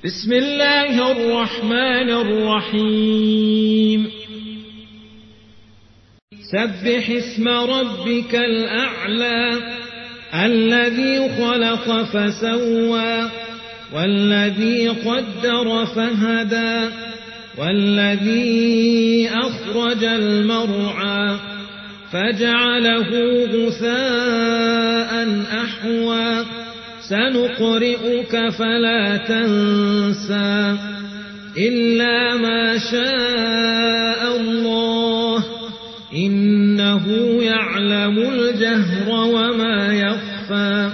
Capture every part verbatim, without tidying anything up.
بسم الله الرحمن الرحيم سبح اسم ربك الأعلى الذي خلق فسوى والذي قدر فهدى والذي أخرج المرعى فجعله غثاء أحوى سنقرئك فلا تنسى إلا ما شاء الله إنه يعلم الجهر وما يخفى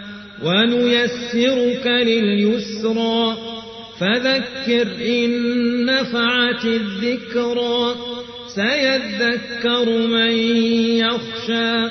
ونيسرك لليسرى فذكر إن نفعت الذكرى سيذكر من يخشى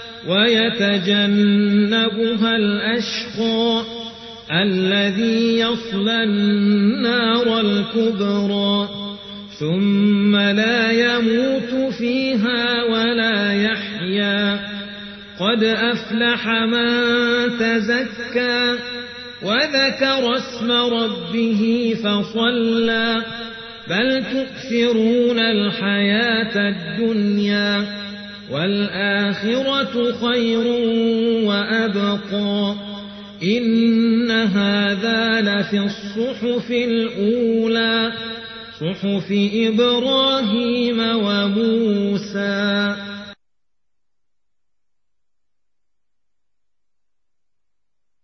ويتجنبها الأشقى الذي يصلى النار الكبرى ثم لا يموت فيها ولا يحيا قد أفلح من تزكى وذكر اسم ربه فصلى بل تؤثرون الحياة الدنيا والآخرة خير وأبقى إن هذا لفي الصحف الأولى صحف إبراهيم وموسى.